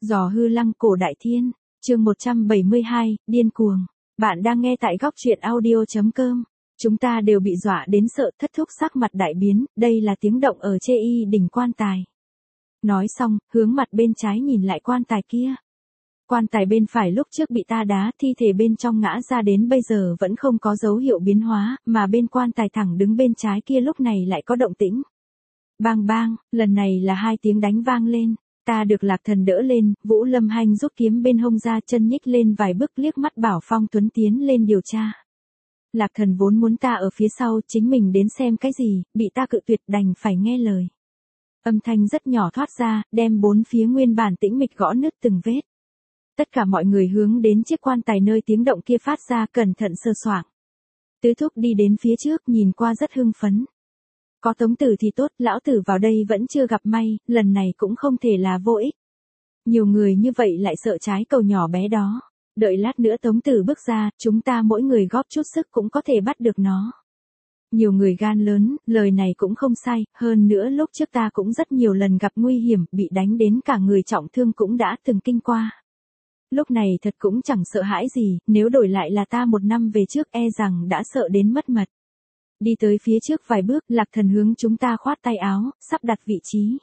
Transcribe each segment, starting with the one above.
Giò hư lăng cổ đại thiên, chương 172, điên cuồng. Bạn đang nghe tại góc truyện audio.com. Chúng ta đều bị dọa đến sợ, thất thúc sắc mặt đại biến, đây là tiếng động ở chê y đỉnh quan tài. Nói xong, hướng mặt bên trái nhìn lại quan tài kia. Quan tài bên phải lúc trước bị ta đá, thi thể bên trong ngã ra đến bây giờ vẫn không có dấu hiệu biến hóa, mà bên quan tài thẳng đứng bên trái kia lúc này lại có động tĩnh. Bang bang, lần này là 2 tiếng đánh vang lên. Ta được Lạc Thần đỡ lên, Vũ Lâm Hanh rút kiếm bên hông ra, chân nhích lên vài bước, liếc mắt bảo Phong Tuấn tiến lên điều tra. Lạc Thần vốn muốn ta ở phía sau, chính mình đến xem cái gì, bị ta cự tuyệt, đành phải nghe lời. Âm thanh rất nhỏ thoát ra, đem bốn phía nguyên bản tĩnh mịch gõ nứt từng vết. Tất cả mọi người hướng đến chiếc quan tài nơi tiếng động kia phát ra, cẩn thận sơ soạng. Tứ thúc đi đến phía trước, nhìn qua rất hưng phấn. Có Tống Tử thì tốt, lão tử vào đây vẫn chưa gặp may, lần này cũng không thể là vô ích. Nhiều người như vậy lại sợ trái cầu nhỏ bé đó. Đợi lát nữa Tống Tử bước ra, chúng ta mỗi người góp chút sức cũng có thể bắt được nó. Nhiều người gan lớn, lời này cũng không sai, hơn nữa lúc trước ta cũng rất nhiều lần gặp nguy hiểm, bị đánh đến cả người trọng thương cũng đã từng kinh qua. Lúc này thật cũng chẳng sợ hãi gì, nếu đổi lại là ta 1 năm về trước e rằng đã sợ đến mất mật. Đi tới phía trước vài bước, Lạc Thần hướng chúng ta khoát tay áo, sắp đặt vị trí.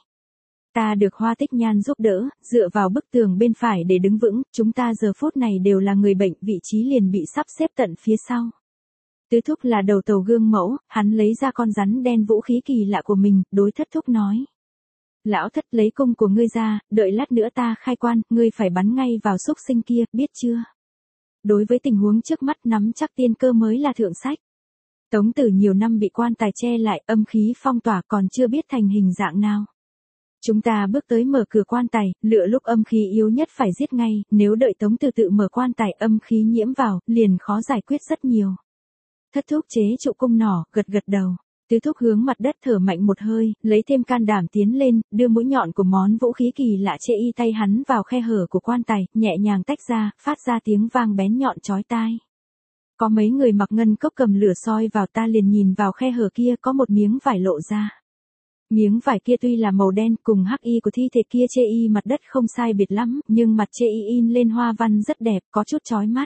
Ta được Hoa Tích Nhan giúp đỡ, dựa vào bức tường bên phải để đứng vững, chúng ta giờ phút này đều là người bệnh, vị trí liền bị sắp xếp tận phía sau. Tứ thúc là đầu tàu gương mẫu, hắn lấy ra con rắn đen vũ khí kỳ lạ của mình, đối thất thúc nói. Lão thất lấy cung của ngươi ra, đợi lát nữa ta khai quan, ngươi phải bắn ngay vào xúc sinh kia, biết chưa? Đối với tình huống trước mắt nắm chắc tiên cơ mới là thượng sách. Tống Tử nhiều năm bị quan tài che lại, âm khí phong tỏa còn chưa biết thành hình dạng nào. Chúng ta bước tới mở cửa quan tài, lựa lúc âm khí yếu nhất phải giết ngay, nếu đợi Tống Tử tự mở quan tài âm khí nhiễm vào, liền khó giải quyết rất nhiều. Thất thúc chế trụ cung nỏ, gật gật đầu. Tứ thúc hướng mặt đất thở mạnh một hơi, lấy thêm can đảm tiến lên, đưa mũi nhọn của món vũ khí kỳ lạ chê y tay hắn vào khe hở của quan tài, nhẹ nhàng tách ra, phát ra tiếng vang bén nhọn chói tai. Có mấy người mặc ngân cốc cầm lửa soi vào, ta liền nhìn vào khe hở kia có một miếng vải lộ ra. Miếng vải kia tuy là màu đen cùng hắc y của thi thể kia chê y mặt đất không sai biệt lắm, nhưng mặt chê y in lên hoa văn rất đẹp, có chút chói mắt.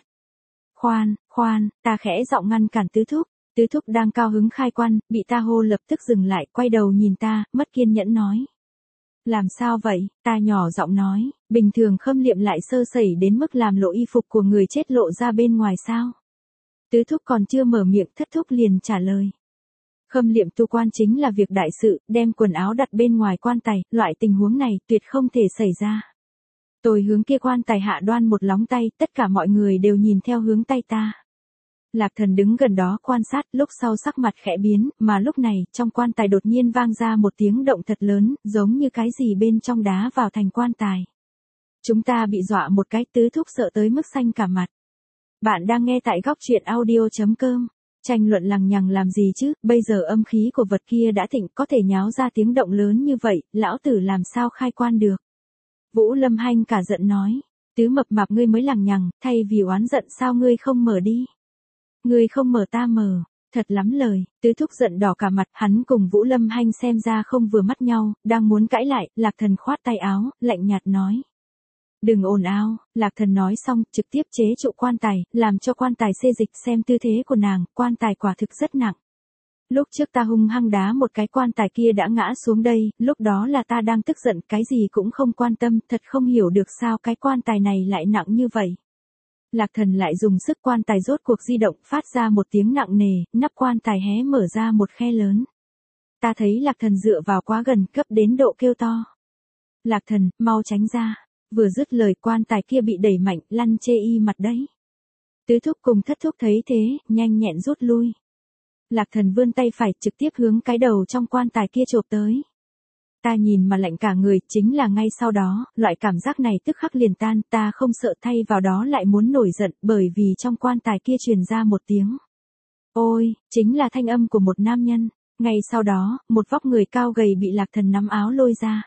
Khoan, ta khẽ giọng ngăn cản tứ thúc. Tứ thúc đang cao hứng khai quan, bị ta hô lập tức dừng lại, quay đầu nhìn ta, mất kiên nhẫn nói. Làm sao vậy? Ta nhỏ giọng nói, bình thường khâm liệm lại sơ sẩy đến mức làm lộ y phục của người chết lộ ra bên ngoài sao? Tứ thúc còn chưa mở miệng, thất thúc liền trả lời. Khâm liệm tu quan chính là việc đại sự, đem quần áo đặt bên ngoài quan tài, loại tình huống này tuyệt không thể xảy ra. Tôi hướng kia quan tài hạ đoan một lóng tay, tất cả mọi người đều nhìn theo hướng tay ta. Lạc Thần đứng gần đó quan sát, lúc sau sắc mặt khẽ biến, mà lúc này, trong quan tài đột nhiên vang ra một tiếng động thật lớn, giống như cái gì bên trong đá vào thành quan tài. Chúng ta bị dọa một cái, tứ thúc sợ tới mức xanh cả mặt. Bạn đang nghe tại góc truyện audio.com. Tranh luận lằng nhằng làm gì chứ, bây giờ âm khí của vật kia đã thịnh, có thể nháo ra tiếng động lớn như vậy, lão tử làm sao khai quan được. Vũ Lâm Hanh cả giận nói, tứ mập mạp ngươi mới lằng nhằng, thay vì oán giận sao ngươi không mở đi. Ngươi không mở ta mở, thật lắm lời, tứ thúc giận đỏ cả mặt, hắn cùng Vũ Lâm Hanh xem ra không vừa mắt nhau, đang muốn cãi lại, Lạc Thần khoát tay áo, lạnh nhạt nói. Đừng ồn ào, Lạc Thần nói xong, trực tiếp chế trụ quan tài, làm cho quan tài xê dịch xem tư thế của nàng, quan tài quả thực rất nặng. Lúc trước ta hung hăng đá một cái quan tài kia đã ngã xuống đây, lúc đó là ta đang tức giận, cái gì cũng không quan tâm, thật không hiểu được sao cái quan tài này lại nặng như vậy. Lạc Thần lại dùng sức quan tài rốt cuộc di động, phát ra một tiếng nặng nề, nắp quan tài hé mở ra một khe lớn. Ta thấy Lạc Thần dựa vào quá gần, cấp đến độ kêu to. Lạc Thần, mau tránh ra. Vừa dứt lời quan tài kia bị đẩy mạnh, lăn chê y mặt đấy. Tứ thúc cùng thất thúc thấy thế, nhanh nhẹn rút lui. Lạc Thần vươn tay phải trực tiếp hướng cái đầu trong quan tài kia chộp tới. Ta nhìn mà lạnh cả người, chính là ngay sau đó, loại cảm giác này tức khắc liền tan, ta không sợ thay vào đó lại muốn nổi giận, bởi vì trong quan tài kia truyền ra một tiếng. Ôi, chính là thanh âm của một nam nhân. Ngay sau đó, một vóc người cao gầy bị Lạc Thần nắm áo lôi ra.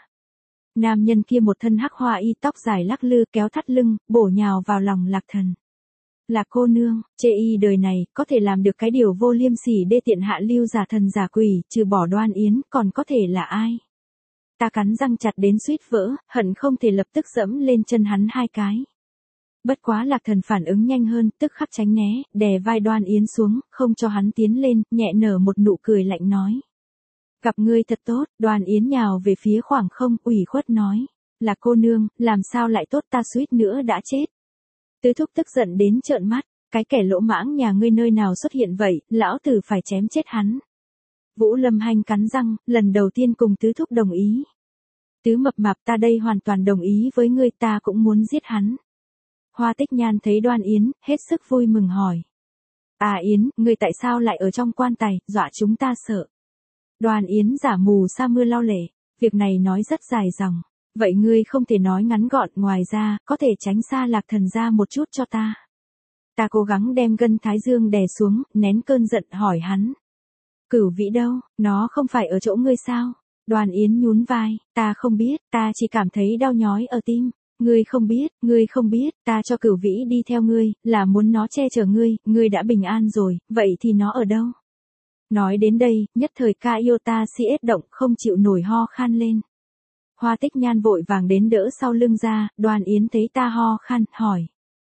Nam nhân kia một thân hắc hoa y, tóc dài lắc lư, kéo thắt lưng, bổ nhào vào lòng Lạc Thần. Lạc cô nương, chê y đời này, có thể làm được cái điều vô liêm sỉ đê tiện hạ lưu giả thần giả quỷ, trừ bỏ Đoan Yến, còn có thể là ai? Ta cắn răng chặt đến suýt vỡ, hận không thể lập tức dẫm lên chân hắn 2 cái. Bất quá Lạc Thần phản ứng nhanh hơn, tức khắc tránh né, đè vai Đoan Yến xuống, không cho hắn tiến lên, nhẹ nở một nụ cười lạnh nói. Gặp ngươi thật tốt. Đoan Yến nhào về phía khoảng không, ủy khuất nói. Là cô nương, làm sao lại tốt, ta suýt nữa đã chết. Tứ thúc tức giận đến trợn mắt, cái kẻ lỗ mãng nhà ngươi nơi nào xuất hiện vậy, lão tử phải chém chết hắn. Vũ Lâm Hanh cắn răng, lần đầu tiên cùng tứ thúc đồng ý. Tứ mập mạp, ta đây hoàn toàn đồng ý với ngươi, ta cũng muốn giết hắn. Hoa Tích Nhan thấy Đoan Yến, hết sức vui mừng hỏi. À Yến, ngươi tại sao lại ở trong quan tài, dọa chúng ta sợ. Đoan Yến giả mù sa mưa lau lệ, việc này nói rất dài dòng. Vậy ngươi không thể nói ngắn gọn, ngoài ra, có thể tránh xa Lạc Thần ra một chút cho ta. Ta cố gắng đem gân thái dương đè xuống, nén cơn giận hỏi hắn. Cửu Vĩ đâu, nó không phải ở chỗ ngươi sao? Đoan Yến nhún vai, ta không biết, ta chỉ cảm thấy đau nhói ở tim. Ngươi không biết, ta cho Cửu Vĩ đi theo ngươi, là muốn nó che chở ngươi đã bình an rồi, vậy thì nó ở đâu? Nói đến đây, nhất thời Iota si ết động, không chịu nổi ho khan lên. Hoa Tích Nhan vội vàng đến đỡ sau lưng ra, Đoan Yến thấy ta ho khan, hỏi.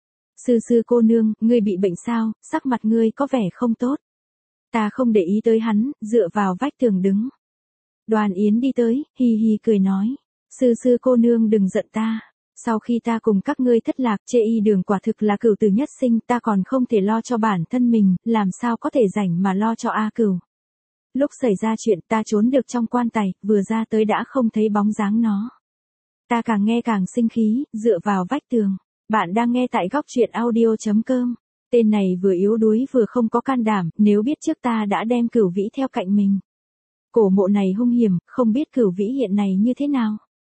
Sư cô nương, ngươi bị bệnh sao, sắc mặt ngươi có vẻ không tốt. Ta không để ý tới hắn, dựa vào vách tường đứng. Đoan Yến đi tới, hi hi cười nói. Sư cô nương đừng giận ta. Sau khi ta cùng các ngươi thất lạc, Chê Y Đường quả thực là cửu tử nhất sinh, ta còn không thể lo cho bản thân mình, làm sao có thể rảnh mà lo cho A Cửu. Lúc xảy ra chuyện ta trốn được trong quan tài, vừa ra tới đã không thấy bóng dáng nó. Ta càng nghe càng sinh khí, dựa vào vách tường. Bạn đang nghe tại góc truyện audio.com. Tên này vừa yếu đuối vừa không có can đảm, nếu biết trước ta đã đem Cửu Vĩ theo cạnh mình. Cổ mộ này hung hiểm, không biết Cửu Vĩ hiện này như thế nào.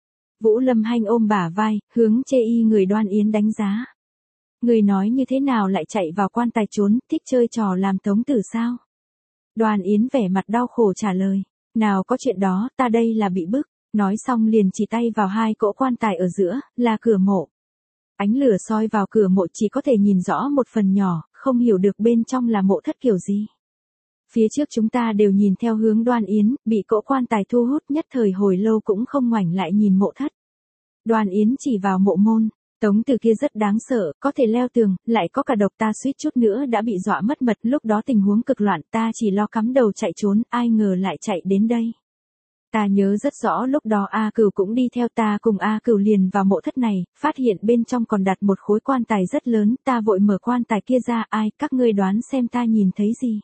Vũ Lâm Hanh ôm bả vai, hướng Chê Y người Đoan Yến đánh giá. Người nói như thế nào lại chạy vào quan tài trốn, thích chơi trò làm tống tử sao? Đoan Yến vẻ mặt đau khổ trả lời. Nào có chuyện đó, ta đây là bị bức. Nói xong liền chỉ tay vào 2 cỗ quan tài ở giữa, là cửa mộ. Ánh lửa soi vào cửa mộ chỉ có thể nhìn rõ một phần nhỏ, không hiểu được bên trong là mộ thất kiểu gì. Phía trước chúng ta đều nhìn theo hướng Đoan Yến, bị cỗ quan tài thu hút nhất thời hồi lâu cũng không ngoảnh lại nhìn mộ thất. Đoan Yến chỉ vào mộ môn, tống tử kia rất đáng sợ, có thể leo tường, lại có cả độc, ta suýt chút nữa đã bị dọa mất mật, lúc đó tình huống cực loạn, ta chỉ lo cắm đầu chạy trốn, ai ngờ lại chạy đến đây. Ta nhớ rất rõ lúc đó A Cửu cũng đi theo, ta cùng A Cửu liền vào mộ thất này, phát hiện bên trong còn đặt một khối quan tài rất lớn, ta vội mở quan tài kia ra, ai, các ngươi đoán xem ta nhìn thấy gì.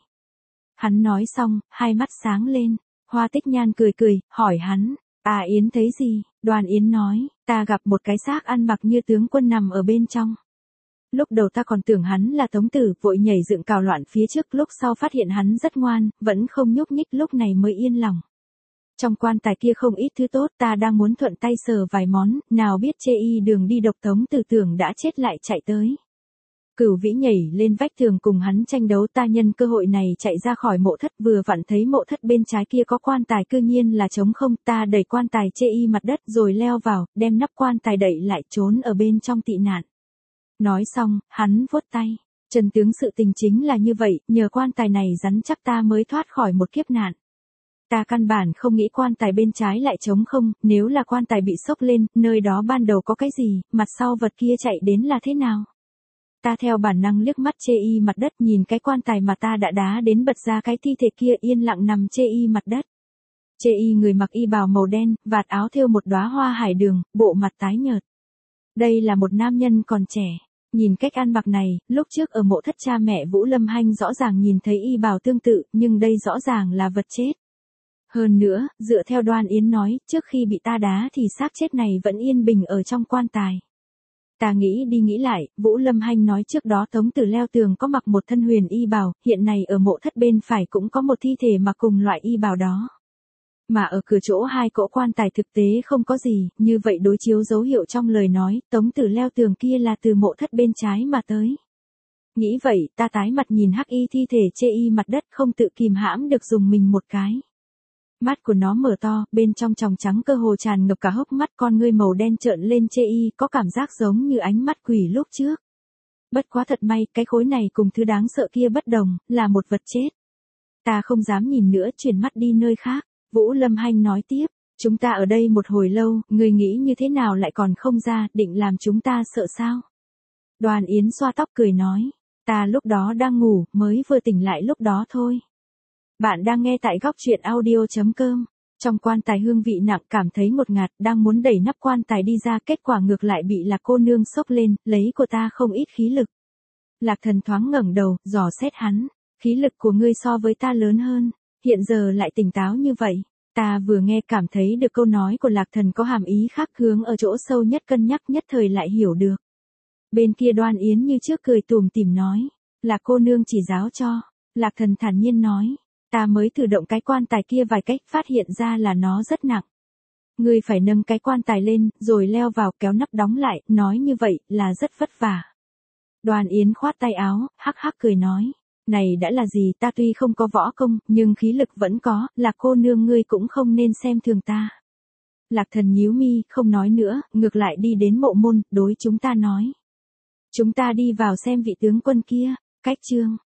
Hắn nói xong, hai mắt sáng lên, Hoa Tích Nhan cười cười, hỏi hắn, Yến thấy gì? Đoan Yến nói, ta gặp một cái xác ăn mặc như tướng quân nằm ở bên trong. Lúc đầu ta còn tưởng hắn là tống tử, vội nhảy dựng cào loạn phía trước, lúc sau phát hiện hắn rất ngoan, vẫn không nhúc nhích, lúc này mới yên lòng. Trong quan tài kia không ít thứ tốt, ta đang muốn thuận tay sờ vài món, nào biết Chê Y Đường đi độc, tống tử tưởng đã chết lại chạy tới. Cửu Vĩ nhảy lên vách tường cùng hắn tranh đấu, ta nhân cơ hội này chạy ra khỏi mộ thất, vừa vặn thấy mộ thất bên trái kia có quan tài, cư nhiên là trống không, ta đẩy quan tài Chê Y mặt đất rồi leo vào, đem nắp quan tài đậy lại, trốn ở bên trong tị nạn. Nói xong, hắn vuốt tay. Trần tướng, sự tình chính là như vậy, nhờ quan tài này rắn chắc ta mới thoát khỏi một kiếp nạn. Ta căn bản không nghĩ quan tài bên trái lại trống không, nếu là quan tài bị sốc lên, nơi đó ban đầu có cái gì, mặt sau vật kia chạy đến là thế nào? Ta theo bản năng liếc mắt Chê Y mặt đất, nhìn cái quan tài mà ta đã đá đến, bật ra cái thi thể kia yên lặng nằm Chê Y mặt đất. Chê Y người mặc y bào màu đen, vạt áo thêu một đóa hoa hải đường, bộ mặt tái nhợt. Đây là một nam nhân còn trẻ. Nhìn cách ăn mặc này, lúc trước ở mộ thất cha mẹ Vũ Lâm Hanh rõ ràng nhìn thấy y bào tương tự, nhưng đây rõ ràng là vật chết. Hơn nữa, dựa theo Đoan Yến nói, trước khi bị ta đá thì xác chết này vẫn yên bình ở trong quan tài. Ta nghĩ đi nghĩ lại, Vũ Lâm Hanh nói trước đó tống tử leo tường có mặc một thân huyền y bào, hiện này ở mộ thất bên phải cũng có một thi thể mặc cùng loại y bào đó. Mà ở cửa chỗ 2 cỗ quan tài thực tế không có gì, như vậy đối chiếu dấu hiệu trong lời nói, tống tử leo tường kia là từ mộ thất bên trái mà tới. Nghĩ vậy, ta tái mặt nhìn hắc y thi thể Chê Y mặt đất, không tự kìm hãm được dùng mình một cái. Mắt của nó mở to, bên trong tròng trắng cơ hồ tràn ngập cả hốc mắt, con ngươi màu đen trợn lên Chê Y, có cảm giác giống như ánh mắt quỷ lúc trước. Bất quá thật may, cái khối này cùng thứ đáng sợ kia bất đồng, là một vật chết. Ta không dám nhìn nữa, chuyển mắt đi nơi khác. Vũ Lâm Hanh nói tiếp, Chúng ta ở đây một hồi lâu, ngươi nghĩ như thế nào lại còn không ra, định làm chúng ta sợ sao? Đoàn Yến xoa tóc cười nói, ta lúc đó đang ngủ, mới vừa tỉnh lại lúc đó thôi. Bạn đang nghe tại góc chuyện audio.com. Trong quan tài hương vị nặng cảm thấy ngột ngạt, đang muốn đẩy nắp quan tài đi ra, kết quả ngược lại bị Lạc cô nương xốc lên, lấy của ta không ít khí lực. Lạc Thần thoáng ngẩng đầu, dò xét hắn, khí lực của ngươi so với ta lớn hơn, hiện giờ lại tỉnh táo như vậy. Ta vừa nghe cảm thấy được câu nói của Lạc Thần có hàm ý khác, hướng ở chỗ sâu nhất cân nhắc nhất thời lại hiểu được. Bên kia Đoan Yến như trước cười tủm tỉm nói, Lạc cô nương chỉ giáo cho. Lạc Thần thản nhiên nói, ta mới thử động cái quan tài kia vài cách, phát hiện ra là nó rất nặng. Ngươi phải nâng cái quan tài lên, rồi leo vào kéo nắp đóng lại, nói như vậy là rất vất vả. Đoàn Yến khoát tay áo, hắc hắc cười nói, này đã là gì, ta tuy không có võ công, nhưng khí lực vẫn có, Lạc cô nương ngươi cũng không nên xem thường ta. Lạc Thần nhíu mi, không nói nữa, ngược lại đi đến mộ môn, đối chúng ta nói. Chúng ta đi vào xem vị tướng quân kia, cách chương.